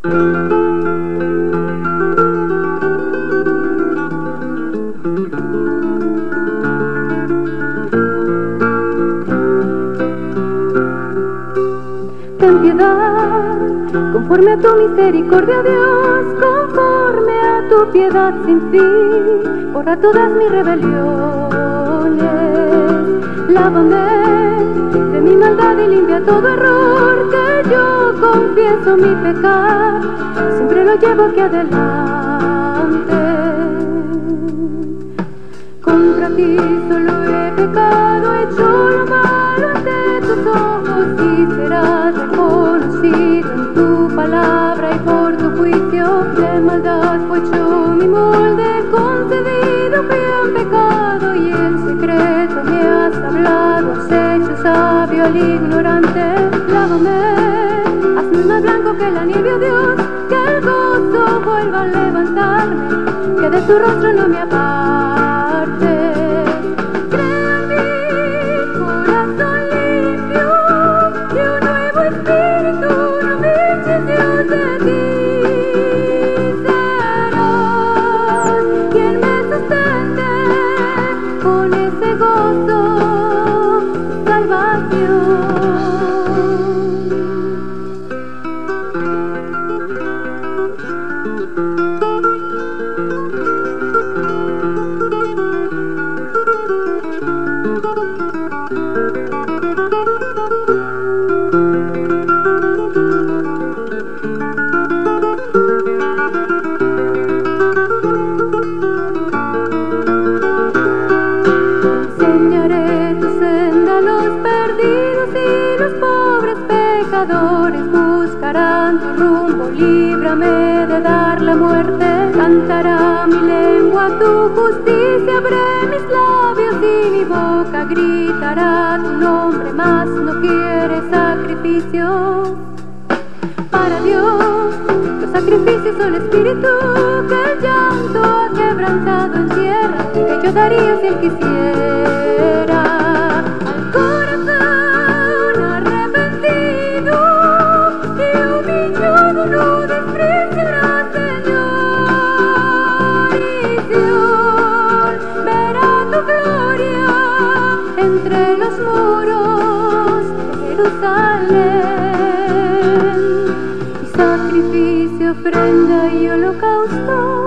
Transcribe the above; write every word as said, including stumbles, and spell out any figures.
Ten piedad, conforme a tu misericordia, Dios, conforme a tu piedad sin fin, borra todas mis rebeliones, lávame de mi maldad y limpia todo error, que yo confieso mi pecado, siempre lo llevo aquí adelante. Contra ti solo he pecado, he hecho lo malo ante tus ojos, y serás reconocido en tu palabra y por tu juicio. De maldad fue hecho mi molde, concedido fui en pecado, y en secreto me has hablado, has hecho sabio al ignorante. Lávame, hazme más blanco que la nieve, oh Dios, que el gozo vuelva a levantarme, que de tu rostro no me aparte. Crea en mí corazón limpio y un nuevo espíritu, no me eches, Dios, de ti. Serás quien me sustente con ese gozo, salvación. Enseñaré tu senda a los perdidos, y los pobres pecadores buscarán tu rumbo. Líbrame de dar la muerte, cantará mi lengua tu justicia, abré mis labios y mi boca gritará tu nombre, mas no quiere sacrificios. Para Dios los sacrificios son espíritu, que el llanto ha quebrantado en tierra, que yo daría si él quisiera. Al corazón arrepentido y humillado no despreciará, Señor, y Sion verá tu gloria entre los muros de Jerusalén. Sacrificio, ofrenda y holocausto